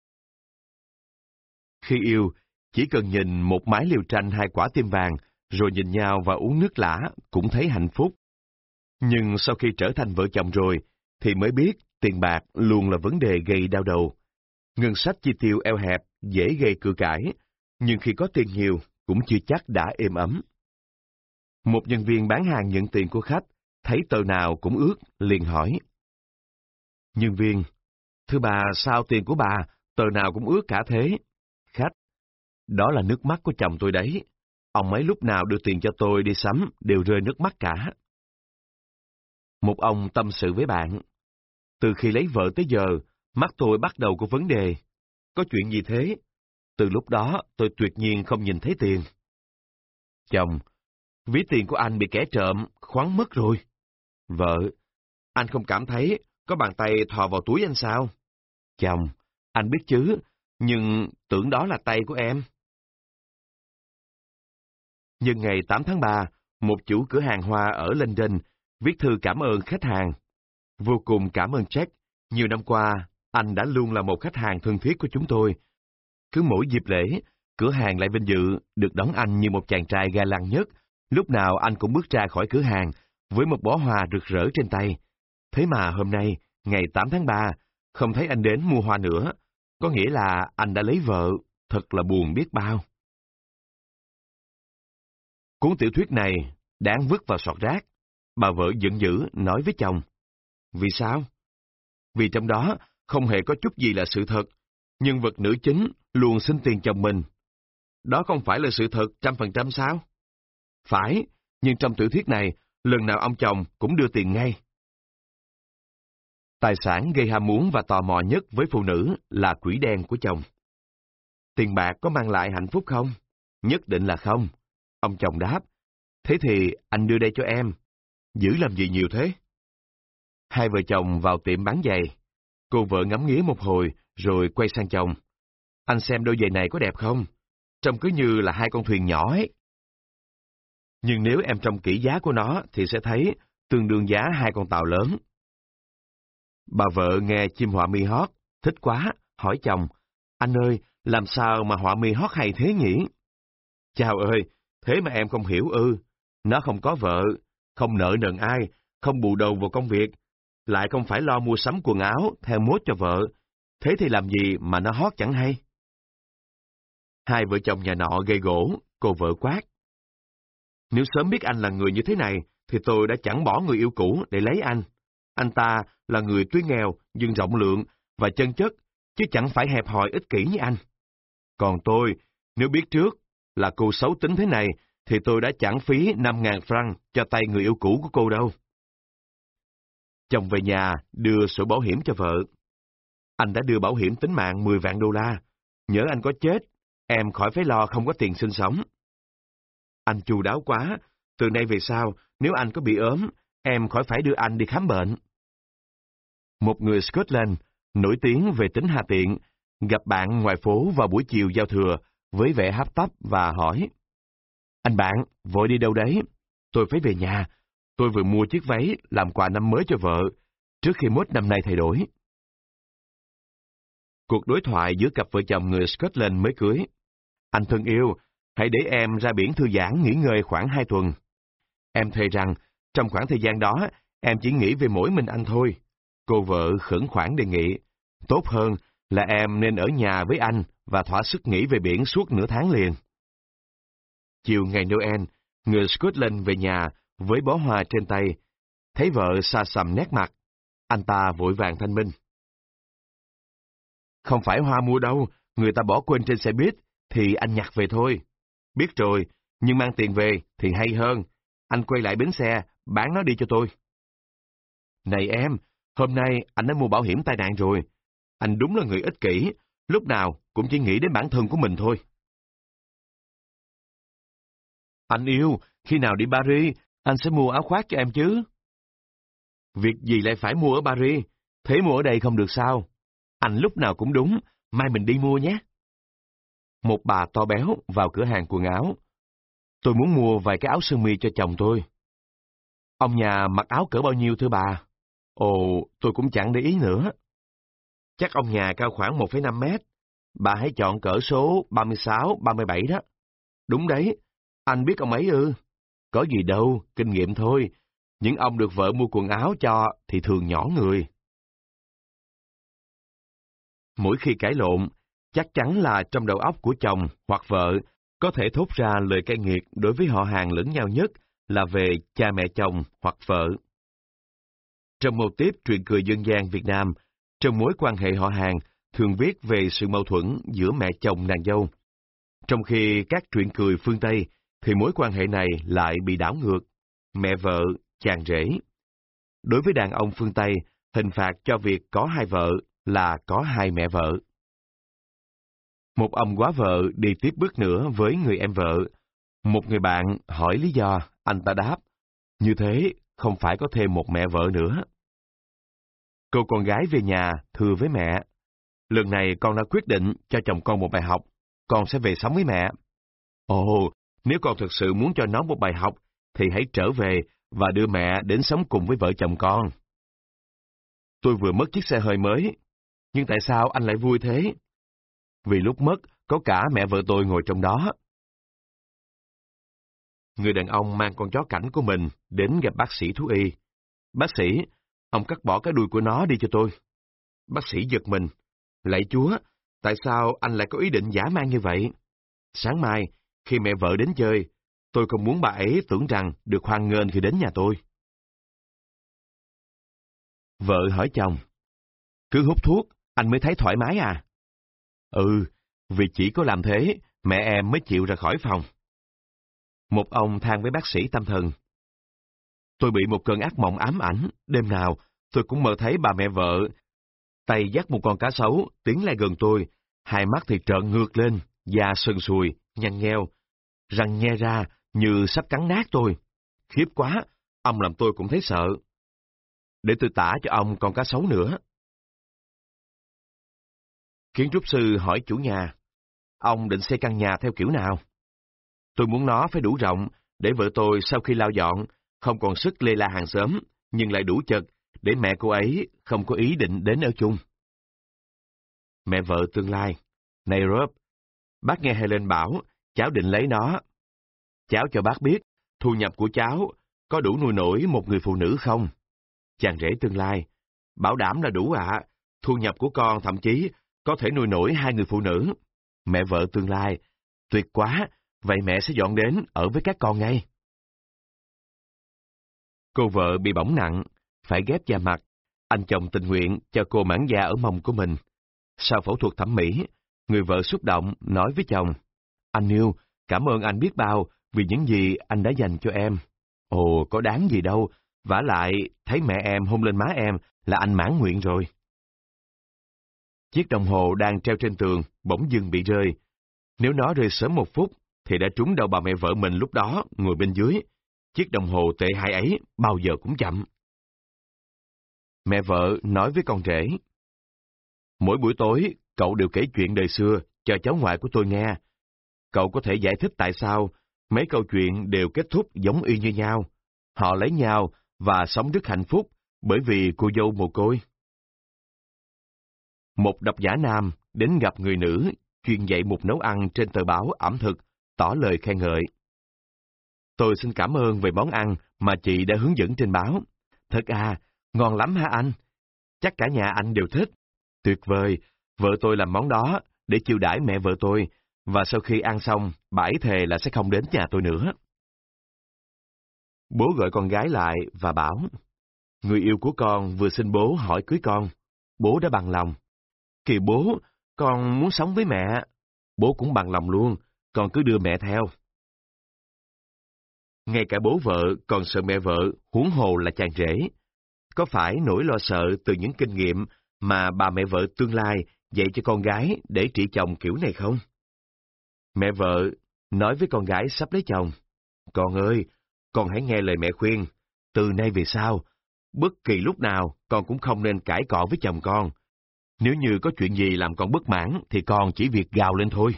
Khi yêu, chỉ cần nhìn một mái liều tranh hai quả tim vàng, rồi nhìn nhau và uống nước lã cũng thấy hạnh phúc. Nhưng sau khi trở thành vợ chồng rồi, thì mới biết tiền bạc luôn là vấn đề gây đau đầu. Ngân sách chi tiêu eo hẹp dễ gây cự cãi, nhưng khi có tiền nhiều cũng chưa chắc đã êm ấm. Một nhân viên bán hàng nhận tiền của khách, thấy tờ nào cũng ướt, liền hỏi. Nhân viên, thưa bà, sao tiền của bà tờ nào cũng ướt cả thế? Khách, đó là nước mắt của chồng tôi đấy. Ông ấy lúc nào đưa tiền cho tôi đi sắm đều rơi nước mắt cả. Một ông tâm sự với bạn. Từ khi lấy vợ tới giờ, mắt tôi bắt đầu có vấn đề. Có chuyện gì thế? Từ lúc đó tôi tuyệt nhiên không nhìn thấy tiền. Chồng, ví tiền của anh bị kẻ trộm, khoắn mất rồi. Vợ, anh không cảm thấy có bàn tay thò vào túi anh sao? Chồng, anh biết chứ, nhưng tưởng đó là tay của em. Nhưng ngày tám tháng ba, một chủ cửa hàng hoa ở London viết thư cảm ơn khách hàng. Vô cùng cảm ơn Jack. Nhiều năm qua, anh đã luôn là một khách hàng thân thiết của chúng tôi. Cứ mỗi dịp lễ, cửa hàng lại vinh dự được đón anh như một chàng trai ga lăng nhất. Lúc nào anh cũng bước ra khỏi cửa hàng với một bó hoa rực rỡ trên tay. Thế mà hôm nay, ngày tám tháng ba, không thấy anh đến mua hoa nữa. Có nghĩa là anh đã lấy vợ. Thật là buồn biết bao. Cuốn tiểu thuyết này đáng vứt vào sọt rác. Bà vợ giận dữ nói với chồng. Vì sao? Vì trong đó không hề có chút gì là sự thật. Nhân vật nữ chính luôn xin tiền chồng mình. Đó không phải là sự thật trăm phần trăm sao? Phải, nhưng trong tiểu thuyết này, lần nào ông chồng cũng đưa tiền ngay. Tài sản gây ham muốn và tò mò nhất với phụ nữ là quỷ đen của chồng. Tiền bạc có mang lại hạnh phúc không? Nhất định là không. Ông chồng đáp. Thế thì anh đưa đây cho em. Giữ làm gì nhiều thế? Hai vợ chồng vào tiệm bán giày. Cô vợ ngắm nghía một hồi rồi quay sang chồng. Anh xem đôi giày này có đẹp không? Trông cứ như là hai con thuyền nhỏ ấy. Nhưng nếu em trông kỹ giá của nó thì sẽ thấy tương đương giá hai con tàu lớn. Bà vợ nghe chim họa mi hót, thích quá, hỏi chồng. Anh ơi, làm sao mà họa mi hót hay thế nhỉ? Chào ơi, thế mà em không hiểu ư. Nó không có vợ, không nợ nần ai, không bù đầu vào công việc, lại không phải lo mua sắm quần áo theo mốt cho vợ. Thế thì làm gì mà nó hót chẳng hay? Hai vợ chồng nhà nọ gây gổ, cô vợ quát. Nếu sớm biết anh là người như thế này, thì tôi đã chẳng bỏ người yêu cũ để lấy anh. Anh ta là người tuy nghèo nhưng rộng lượng và chân chất, chứ chẳng phải hẹp hòi ích kỷ như anh. Còn tôi, nếu biết trước là cô xấu tính thế này, thì tôi đã chẳng phí năm ngàn franc cho tay người yêu cũ của cô đâu. Chồng về nhà đưa sổ bảo hiểm cho vợ. Anh đã đưa bảo hiểm tính mạng mười vạn đô la. Nhớ anh có chết, em khỏi phải lo không có tiền sinh sống. Anh chu đáo quá, từ nay về sau, nếu anh có bị ốm, em khỏi phải đưa anh đi khám bệnh. Một người Scotland, nổi tiếng về tính hà tiện, gặp bạn ngoài phố vào buổi chiều giao thừa với vẻ hấp tấp và hỏi: Anh bạn, vội đi đâu đấy? Tôi phải về nhà. Tôi vừa mua chiếc váy làm quà năm mới cho vợ, trước khi mốt năm nay thay đổi. Cuộc đối thoại giữa cặp vợ chồng người Scotland mới cưới. Anh thân yêu, hãy để em ra biển thư giãn nghỉ ngơi khoảng hai tuần. Em thề rằng, trong khoảng thời gian đó, em chỉ nghĩ về mỗi mình anh thôi. Cô vợ khẩn khoản đề nghị, tốt hơn là em nên ở nhà với anh và thỏa sức nghỉ về biển suốt nửa tháng liền. Chiều ngày Noel, người Scotland về nhà với bó hoa trên tay, thấy vợ xa xăm nét mặt. Anh ta vội vàng thanh minh. Không phải hoa mua đâu, người ta bỏ quên trên xe buýt, thì anh nhặt về thôi. Biết rồi, nhưng mang tiền về thì hay hơn. Anh quay lại bến xe, bán nó đi cho tôi. Này em, hôm nay anh đã mua bảo hiểm tai nạn rồi. Anh đúng là người ích kỷ, lúc nào cũng chỉ nghĩ đến bản thân của mình thôi. Anh yêu, khi nào đi Paris, anh sẽ mua áo khoác cho em chứ. Việc gì lại phải mua ở Paris, thế mua ở đây không được sao? Anh lúc nào cũng đúng, mai mình đi mua nhé. Một bà to béo vào cửa hàng quần áo. Tôi muốn mua vài cái áo sơ mi cho chồng tôi. Ông nhà mặc áo cỡ bao nhiêu thưa bà? Ồ, tôi cũng chẳng để ý nữa. Chắc ông nhà cao khoảng một phẩy năm mét. Bà hãy chọn cỡ số ba mươi sáu, ba mươi bảy đó. Đúng đấy, anh biết ông ấy ư? Có gì đâu, kinh nghiệm thôi. Những ông được vợ mua quần áo cho thì thường nhỏ người. Mỗi khi cãi lộn, chắc chắn là trong đầu óc của chồng hoặc vợ có thể thốt ra lời cay nghiệt đối với họ hàng lẫn nhau nhất là về cha mẹ chồng hoặc vợ. Trong mô típ truyện cười dân gian Việt Nam, trong mối quan hệ họ hàng thường viết về sự mâu thuẫn giữa mẹ chồng nàng dâu. Trong khi các truyện cười phương Tây thì mối quan hệ này lại bị đảo ngược, mẹ vợ, chàng rể. Đối với đàn ông phương Tây, hình phạt cho việc có hai vợ là có hai mẹ vợ. Một ông góa vợ đi tiếp bước nữa với người em vợ. Một người bạn hỏi lý do, anh ta đáp, như thế không phải có thêm một mẹ vợ nữa. Cô con gái về nhà thưa với mẹ, lần này con đã quyết định cho chồng con một bài học, con sẽ về sống với mẹ. Ồ, nếu con thực sự muốn cho nó một bài học, thì hãy trở về và đưa mẹ đến sống cùng với vợ chồng con. Tôi vừa mất chiếc xe hơi mới, nhưng tại sao anh lại vui thế? Vì lúc mất, có cả mẹ vợ tôi ngồi trong đó. Người đàn ông mang con chó cảnh của mình đến gặp bác sĩ thú y. Bác sĩ, ông cắt bỏ cái đuôi của nó đi cho tôi. Bác sĩ giật mình. Lạy Chúa, tại sao anh lại có ý định dã man như vậy? Sáng mai, khi mẹ vợ đến chơi, tôi không muốn bà ấy tưởng rằng được hoan nghênh khi đến nhà tôi. Vợ hỏi chồng, cứ hút thuốc, anh mới thấy thoải mái à? Ừ, vì chỉ có làm thế, mẹ em mới chịu ra khỏi phòng. Một ông than với bác sĩ tâm thần. Tôi bị một cơn ác mộng ám ảnh, đêm nào tôi cũng mơ thấy bà mẹ vợ, tay dắt một con cá sấu, tiến lại gần tôi, hai mắt thì trợn ngược lên, da sần sùi, nhăn nheo, răng nhe ra như sắp cắn nát tôi. Khiếp quá, ông làm tôi cũng thấy sợ. Để tôi tả cho ông con cá sấu nữa. Kiến trúc sư hỏi chủ nhà, ông định xây căn nhà theo kiểu nào? Tôi muốn nó phải đủ rộng, để vợ tôi sau khi lau dọn, không còn sức lê la hàng xóm, nhưng lại đủ chật, để mẹ cô ấy không có ý định đến ở chung. Mẹ vợ tương lai, này Rob, bác nghe Helen bảo, cháu định lấy nó. Cháu cho bác biết, thu nhập của cháu có đủ nuôi nổi một người phụ nữ không? Chàng rể tương lai, bảo đảm là đủ ạ, thu nhập của con thậm chí có thể nuôi nổi hai người phụ nữ. Mẹ vợ tương lai, tuyệt quá, vậy mẹ sẽ dọn đến ở với các con ngay. Cô vợ bị bỏng nặng, phải ghép da mặt. Anh chồng tình nguyện cho cô mảng da ở mông của mình. Sau phẫu thuật thẩm mỹ, người vợ xúc động nói với chồng, anh yêu, cảm ơn anh biết bao vì những gì anh đã dành cho em. Ồ, có đáng gì đâu, vả lại thấy mẹ em hôn lên má em là anh mãn nguyện rồi. Chiếc đồng hồ đang treo trên tường bỗng dưng bị rơi. Nếu nó rơi sớm một phút, thì đã trúng đầu bà mẹ vợ mình lúc đó ngồi bên dưới. Chiếc đồng hồ tệ hại ấy bao giờ cũng chậm. Mẹ vợ nói với con rể, mỗi buổi tối, cậu đều kể chuyện đời xưa cho cháu ngoại của tôi nghe. Cậu có thể giải thích tại sao mấy câu chuyện đều kết thúc giống y như nhau. Họ lấy nhau và sống rất hạnh phúc bởi vì cô dâu mồ côi. Một độc giả nam đến gặp người nữ chuyên dạy mục nấu ăn trên tờ báo ẩm thực, tỏ lời khen ngợi. Tôi xin cảm ơn về món ăn mà chị đã hướng dẫn trên báo. Thật à, ngon lắm hả anh? Chắc cả nhà anh đều thích. Tuyệt vời, vợ tôi làm món đó để chiêu đãi mẹ vợ tôi, và sau khi ăn xong, bà ấy thề là sẽ không đến nhà tôi nữa. Bố gọi con gái lại và bảo, người yêu của con vừa xin bố hỏi cưới con. Bố đã bằng lòng. Kìa bố, con muốn sống với mẹ. Bố cũng bằng lòng luôn, con cứ đưa mẹ theo. Ngay cả bố vợ còn sợ mẹ vợ, huống hồ là chàng rể. Có phải nỗi lo sợ từ những kinh nghiệm mà bà mẹ vợ tương lai dạy cho con gái để trị chồng kiểu này không? Mẹ vợ nói với con gái sắp lấy chồng, con ơi, con hãy nghe lời mẹ khuyên, từ nay về sau, bất kỳ lúc nào con cũng không nên cãi cọ với chồng con. Nếu như có chuyện gì làm con bất mãn thì con chỉ việc gào lên thôi.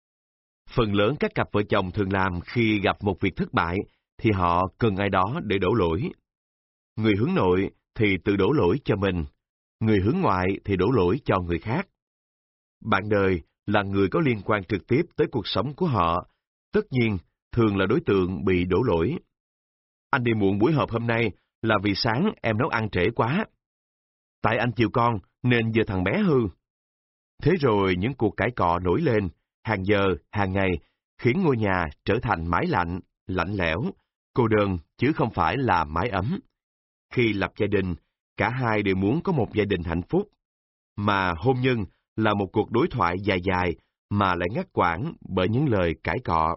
Phần lớn các cặp vợ chồng thường làm khi gặp một việc thất bại thì họ cần ai đó để đổ lỗi. Người hướng nội thì tự đổ lỗi cho mình, người hướng ngoại thì đổ lỗi cho người khác. Bạn đời là người có liên quan trực tiếp tới cuộc sống của họ, tất nhiên thường là đối tượng bị đổ lỗi. Anh đi muộn buổi họp hôm nay là vì sáng em nấu ăn trễ quá. Tại anh chiều con nên giờ thằng bé hư. Thế rồi những cuộc cãi cọ nổi lên, hàng giờ, hàng ngày, khiến ngôi nhà trở thành mái lạnh, lạnh lẽo, cô đơn chứ không phải là mái ấm. Khi lập gia đình, cả hai đều muốn có một gia đình hạnh phúc. Mà hôn nhân là một cuộc đối thoại dài dài mà lại ngắt quãng bởi những lời cãi cọ.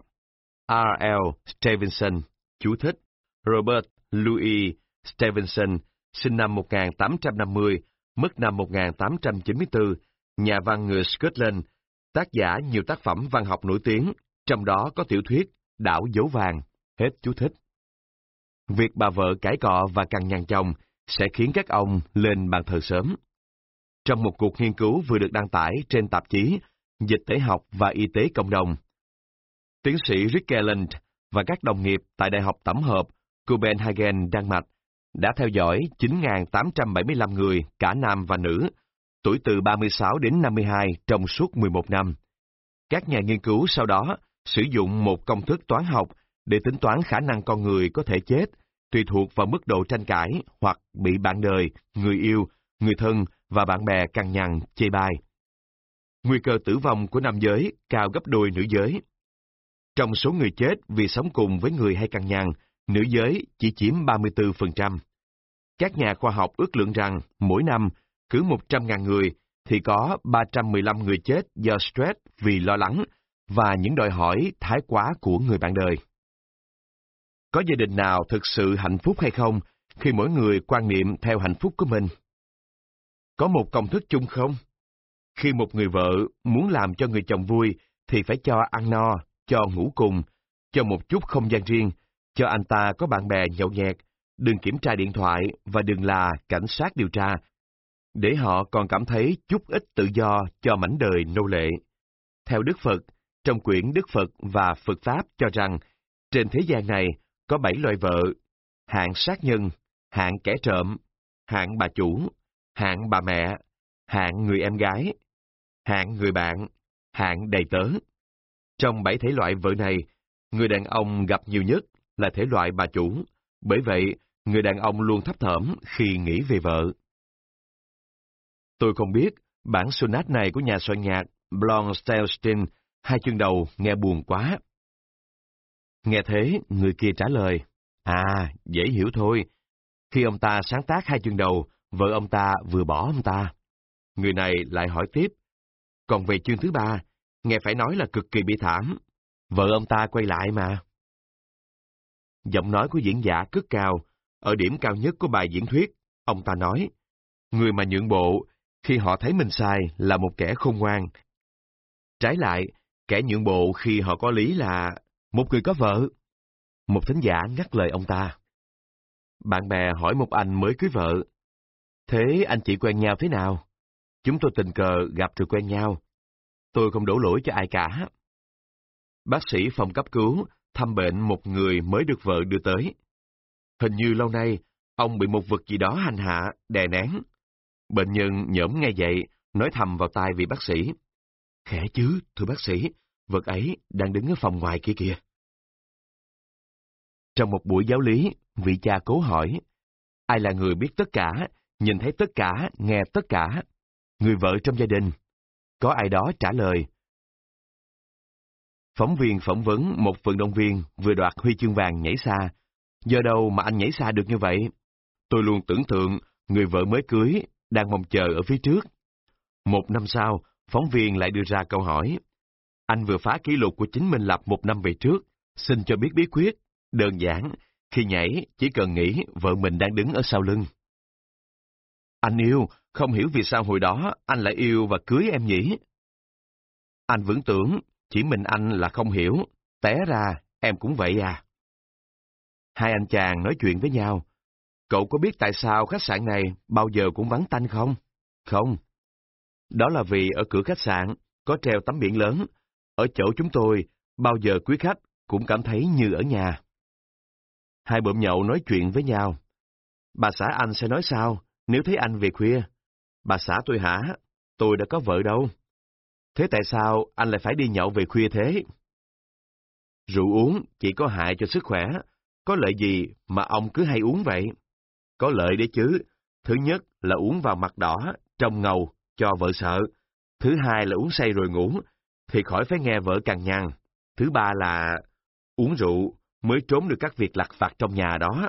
R L Stevenson, chú thích, Robert Louis Stevenson, sinh năm một nghìn tám trăm năm mươi, mất năm một nghìn tám trăm chín mươi tư, nhà văn người Scotland, tác giả nhiều tác phẩm văn học nổi tiếng, trong đó có tiểu thuyết Đảo Dấu Vàng, hết chú thích. Việc bà vợ cãi cọ và cằn nhằn chồng sẽ khiến các ông lên bàn thờ sớm. Trong một cuộc nghiên cứu vừa được đăng tải trên tạp chí Dịch tễ học và Y tế cộng đồng, tiến sĩ Rick Kelland và các đồng nghiệp tại Đại học Tổng hợp Copenhagen, Đan Mạch đã theo dõi chín nghìn tám trăm bảy mươi lăm người, cả nam và nữ, tuổi từ ba mươi sáu đến năm mươi hai trong suốt mười một năm. Các nhà nghiên cứu sau đó sử dụng một công thức toán học để tính toán khả năng con người có thể chết, tùy thuộc vào mức độ tranh cãi hoặc bị bạn đời, người yêu, người thân và bạn bè cằn nhằn, chê bai. Nguy cơ tử vong của nam giới cao gấp đôi nữ giới. Trong số người chết vì sống cùng với người hay cằn nhằn, nữ giới chỉ chiếm ba mươi tư phần trăm. Các nhà khoa học ước lượng rằng mỗi năm, cứ một trăm nghìn người thì có ba trăm mười lăm người chết do stress vì lo lắng và những đòi hỏi thái quá của người bạn đời. Có gia đình nào thực sự hạnh phúc hay không khi mỗi người quan niệm theo hạnh phúc của mình? Có một công thức chung không? Khi một người vợ muốn làm cho người chồng vui thì phải cho ăn no, cho ngủ cùng, cho một chút không gian riêng, cho anh ta có bạn bè nhậu nhẹt, đừng kiểm tra điện thoại và đừng là cảnh sát điều tra, để họ còn cảm thấy chút ít tự do cho mảnh đời nô lệ. Theo Đức Phật, trong quyển Đức Phật và Phật Pháp cho rằng, trên thế gian này có bảy loại vợ: hạng sát nhân, hạng kẻ trộm, hạng bà chủ, hạng bà mẹ, hạng người em gái, hạng người bạn, hạng đầy tớ. Trong bảy thể loại vợ này, người đàn ông gặp nhiều nhất là thể loại bà chủ, bởi vậy người đàn ông luôn thấp thỏm khi nghĩ về vợ. Tôi không biết bản sonat này của nhà soạn nhạc Blond Stelstein hai chương đầu nghe buồn quá. Nghe thế, người kia trả lời, à, dễ hiểu thôi. Khi ông ta sáng tác hai chương đầu, vợ ông ta vừa bỏ ông ta. Người này lại hỏi tiếp. Còn về chương thứ ba, nghe phải nói là cực kỳ bi thảm. Vợ ông ta quay lại mà. Giọng nói của diễn giả cất cao, ở điểm cao nhất của bài diễn thuyết, ông ta nói, người mà nhượng bộ khi họ thấy mình sai là một kẻ khôn ngoan. Trái lại, kẻ nhượng bộ khi họ có lý là một người có vợ. Một thính giả ngắt lời ông ta. Bạn bè hỏi một anh mới cưới vợ. Thế anh chị quen nhau thế nào? Chúng tôi tình cờ gặp rồi quen nhau. Tôi không đổ lỗi cho ai cả. Bác sĩ phòng cấp cứu thăm bệnh một người mới được vợ đưa tới. Hình như lâu nay, ông bị một vật gì đó hành hạ, đè nén. Bệnh nhân nhổm ngay dậy, nói thầm vào tai vị bác sĩ. Khẽ chứ, thưa bác sĩ, vật ấy đang đứng ở phòng ngoài kia kìa. Trong một buổi giáo lý, vị cha cố hỏi, ai là người biết tất cả, nhìn thấy tất cả, nghe tất cả? Người vợ trong gia đình. Có ai đó trả lời. Phóng viên phỏng vấn một vận động viên vừa đoạt huy chương vàng nhảy xa. Giờ đâu mà anh nhảy xa được như vậy? Tôi luôn tưởng tượng người vợ mới cưới đang mong chờ ở phía trước. Một năm sau, phóng viên lại đưa ra câu hỏi. Anh vừa phá kỷ lục của chính mình lập một năm về trước. Xin cho biết bí quyết. Đơn giản, khi nhảy chỉ cần nghĩ vợ mình đang đứng ở sau lưng. Anh yêu, không hiểu vì sao hồi đó anh lại yêu và cưới em nhỉ? Anh vẫn tưởng chỉ mình anh là không hiểu, té ra em cũng vậy à. Hai anh chàng nói chuyện với nhau. Cậu có biết tại sao khách sạn này bao giờ cũng vắng tanh không? Không. Đó là vì ở cửa khách sạn có treo tấm biển lớn. Ở chỗ chúng tôi, bao giờ quý khách cũng cảm thấy như ở nhà. Hai bợm nhậu nói chuyện với nhau. Bà xã anh sẽ nói sao nếu thấy anh về khuya? Bà xã tôi hả? Tôi đã có vợ đâu. Thế tại sao anh lại phải đi nhậu về khuya thế? Rượu uống chỉ có hại cho sức khỏe. Có lợi gì mà ông cứ hay uống vậy? Có lợi đấy chứ. Thứ nhất là uống vào mặt đỏ, trông ngầu, cho vợ sợ. Thứ hai là uống say rồi ngủ, thì khỏi phải nghe vợ cằn nhằn. Thứ ba là uống rượu mới trốn được các việc lặt vặt trong nhà đó.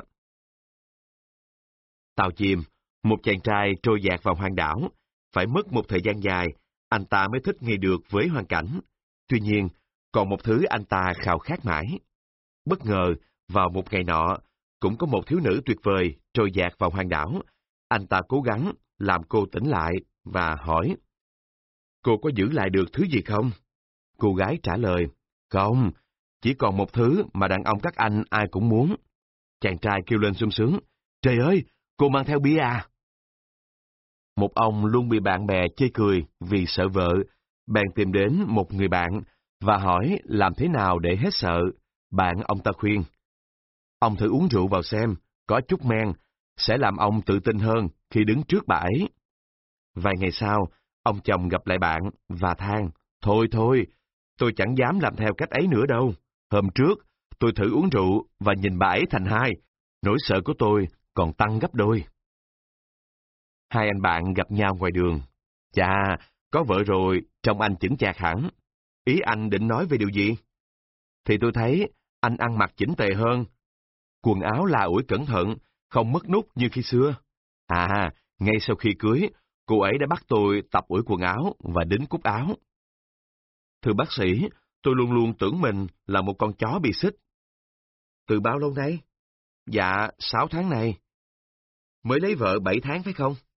Tàu chìm, một chàng trai trôi dạt vào hoang đảo. Phải mất một thời gian dài, anh ta mới thích nghi được với hoàn cảnh. Tuy nhiên, còn một thứ anh ta khao khát mãi. Bất ngờ, vào một ngày nọ, cũng có một thiếu nữ tuyệt vời trôi dạt vào hoang đảo. Anh ta cố gắng làm cô tỉnh lại và hỏi. Cô có giữ lại được thứ gì không? Cô gái trả lời. Không, chỉ còn một thứ mà đàn ông các anh ai cũng muốn. Chàng trai kêu lên sung sướng. Trời ơi, cô mang theo bia à? Một ông luôn bị bạn bè chê cười vì sợ vợ, bèn tìm đến một người bạn và hỏi làm thế nào để hết sợ. Bạn ông ta khuyên. Ông thử uống rượu vào xem, có chút men, sẽ làm ông tự tin hơn khi đứng trước bà ấy. Vài ngày sau, ông chồng gặp lại bạn và than. Thôi thôi, tôi chẳng dám làm theo cách ấy nữa đâu. Hôm trước, tôi thử uống rượu và nhìn bà ấy thành hai. Nỗi sợ của tôi còn tăng gấp đôi. Hai anh bạn gặp nhau ngoài đường. Chà, có vợ rồi, trông anh chững chạc hẳn. Ý anh định nói về điều gì? Thì tôi thấy anh ăn mặc chỉnh tề hơn. Quần áo là ủi cẩn thận, không mất nút như khi xưa. À, ngay sau khi cưới, cô ấy đã bắt tôi tập ủi quần áo và đính cúc áo. Thưa bác sĩ, tôi luôn luôn tưởng mình là một con chó bị xích. Từ bao lâu nay? Dạ, sáu tháng nay. Mới lấy vợ bảy tháng phải không?